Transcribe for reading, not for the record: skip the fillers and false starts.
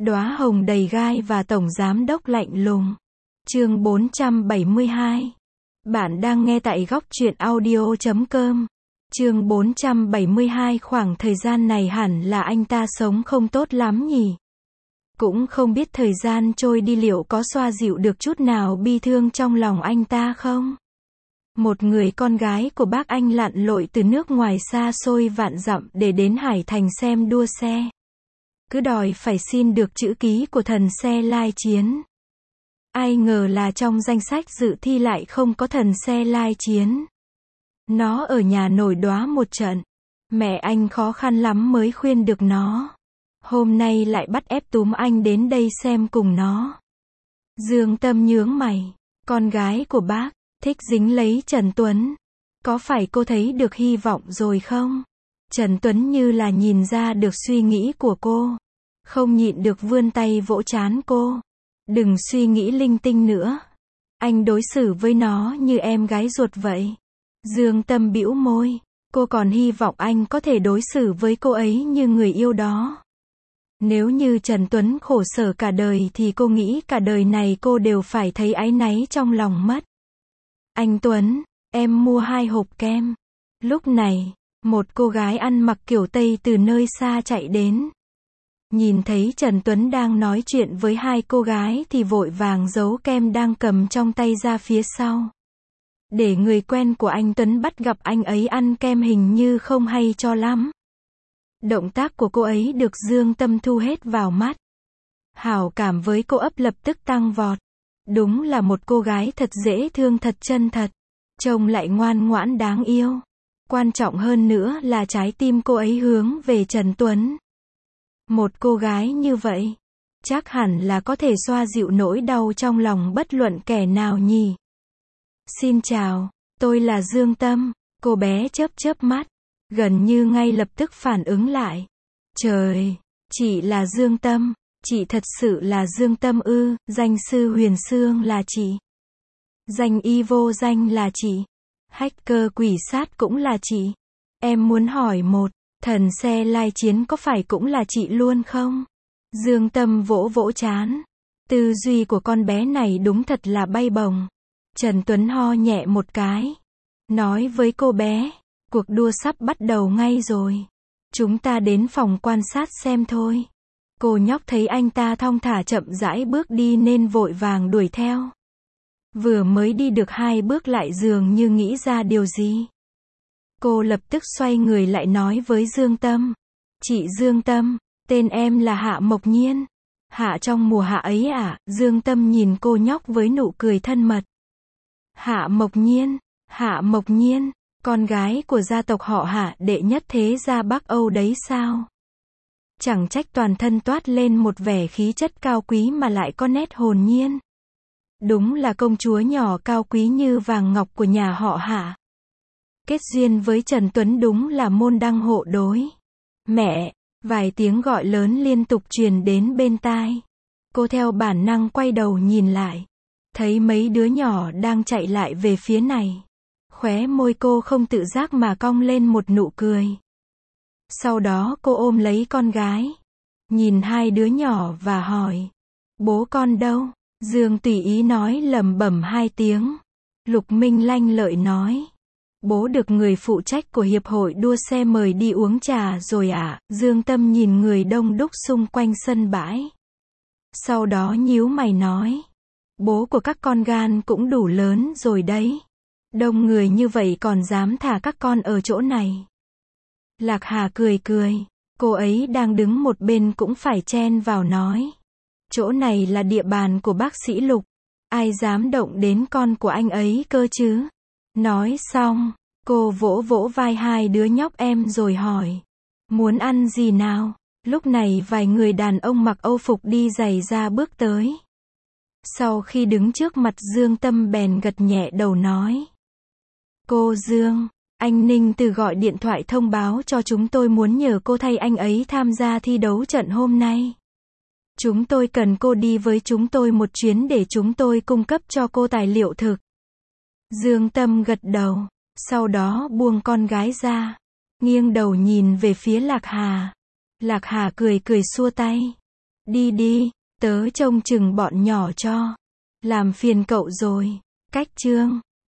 Đóa hồng đầy gai và tổng giám đốc lạnh lùng. Chương 472. Bạn đang nghe tại góc truyện audio.com. Chương 472. Khoảng thời gian này hẳn là anh ta sống không tốt lắm nhỉ? Cũng không biết thời gian trôi đi liệu có xoa dịu được chút nào bi thương trong lòng anh ta không? Một người con gái của bác anh lặn lội từ nước ngoài xa xôi vạn dặm để đến Hải Thành xem đua xe. Cứ đòi phải xin được chữ ký của thần xe lai chiến. Ai ngờ là trong danh sách dự thi lại không có thần xe lai chiến. Nó ở nhà nổi đoá một trận. Mẹ anh khó khăn lắm mới khuyên được nó. Hôm nay lại bắt ép túm anh đến đây xem cùng nó. Dương Tâm nhướng mày. Con gái của bác, thích dính lấy Trần Tuấn. Có phải cô thấy được hy vọng rồi không? Trần Tuấn như là nhìn ra được suy nghĩ của cô. Không nhịn được vươn tay vỗ trán cô. Đừng suy nghĩ linh tinh nữa. Anh đối xử với nó như em gái ruột vậy. Dương Tâm bĩu môi. Cô còn hy vọng anh có thể đối xử với cô ấy như người yêu đó. Nếu như Trần Tuấn khổ sở cả đời thì cô nghĩ cả đời này cô đều phải thấy áy náy trong lòng mất. Anh Tuấn, em mua 2 hộp kem. Lúc này, một cô gái ăn mặc kiểu Tây từ nơi xa chạy đến. Nhìn thấy Trần Tuấn đang nói chuyện với 2 cô gái thì vội vàng giấu kem đang cầm trong tay ra phía sau. Để người quen của anh Tuấn bắt gặp anh ấy ăn kem hình như không hay cho lắm. Động tác của cô ấy được Dương Tâm thu hết vào mắt. Hảo cảm với cô ấp lập tức tăng vọt. Đúng là một cô gái thật dễ thương, thật chân thật. Trông lại ngoan ngoãn đáng yêu. Quan trọng hơn nữa là trái tim cô ấy hướng về Trần Tuấn. Một cô gái như vậy, chắc hẳn là có thể xoa dịu nỗi đau trong lòng bất luận kẻ nào nhỉ. Xin chào, tôi là Dương Tâm. Cô bé chớp chớp mắt, gần như ngay lập tức phản ứng lại. Trời, chị là Dương Tâm, chị thật sự là Dương Tâm ư? Danh sư Huyền Xương là chị. Danh y vô danh là chị. Hacker quỷ sát cũng là chị. Em muốn hỏi một, thần xe lai chiến có phải cũng là chị luôn không? Dương Tâm vỗ vỗ trán. Tư duy của con bé này đúng thật là bay bổng. Trần Tuấn ho nhẹ một cái. Nói với cô bé, cuộc đua sắp bắt đầu ngay rồi. Chúng ta đến phòng quan sát xem thôi. Cô nhóc thấy anh ta thong thả chậm rãi bước đi nên vội vàng đuổi theo. Vừa mới đi được 2 bước lại dường như nghĩ ra điều gì. Cô lập tức xoay người lại nói với Dương Tâm. Chị Dương Tâm, tên em là Hạ Mộc Nhiên. Hạ trong mùa hạ ấy à? Dương Tâm nhìn cô nhóc với nụ cười thân mật. Hạ Mộc Nhiên, Hạ Mộc Nhiên, con gái của gia tộc họ Hạ đệ nhất thế gia Bắc Âu đấy sao? Chẳng trách toàn thân toát lên một vẻ khí chất cao quý mà lại có nét hồn nhiên. Đúng là công chúa nhỏ cao quý như vàng ngọc của nhà họ Hạ. Kết duyên với Trần Tuấn đúng là môn đăng hộ đối. Mẹ, vài tiếng gọi lớn liên tục truyền đến bên tai. Cô theo bản năng quay đầu nhìn lại. Thấy mấy đứa nhỏ đang chạy lại về phía này. Khóe môi cô không tự giác mà cong lên một nụ cười. Sau đó cô ôm lấy con gái. Nhìn 2 đứa nhỏ và hỏi. Bố con đâu? Dương tùy ý nói lẩm bẩm 2 tiếng. Lục Minh lanh lợi nói. Bố được người phụ trách của hiệp hội đua xe mời đi uống trà rồi ạ. Dương Tâm nhìn người đông đúc xung quanh sân bãi. Sau đó nhíu mày nói. Bố của các con gan cũng đủ lớn rồi đấy. Đông người như vậy còn dám thả các con ở chỗ này. Lạc Hà cười cười. Cô ấy đang đứng một bên cũng phải chen vào nói. Chỗ này là địa bàn của bác sĩ Lục. Ai dám động đến con của anh ấy cơ chứ? Nói xong, cô vỗ vỗ vai 2 đứa nhóc em rồi hỏi. Muốn ăn gì nào? Lúc này vài người đàn ông mặc Âu phục đi giày ra bước tới. Sau khi đứng trước mặt Dương Tâm bèn gật nhẹ đầu nói. Cô Dương, anh Ninh Từ gọi điện thoại thông báo cho chúng tôi muốn nhờ cô thay anh ấy tham gia thi đấu trận hôm nay. Chúng tôi cần cô đi với chúng tôi một chuyến để chúng tôi cung cấp cho cô tài liệu thực. Dương Tâm gật đầu, sau đó buông con gái ra, nghiêng đầu nhìn về phía Lạc Hà. Lạc Hà cười cười xua tay. Đi đi, tớ trông chừng bọn nhỏ cho. Làm phiền cậu rồi. Cách chương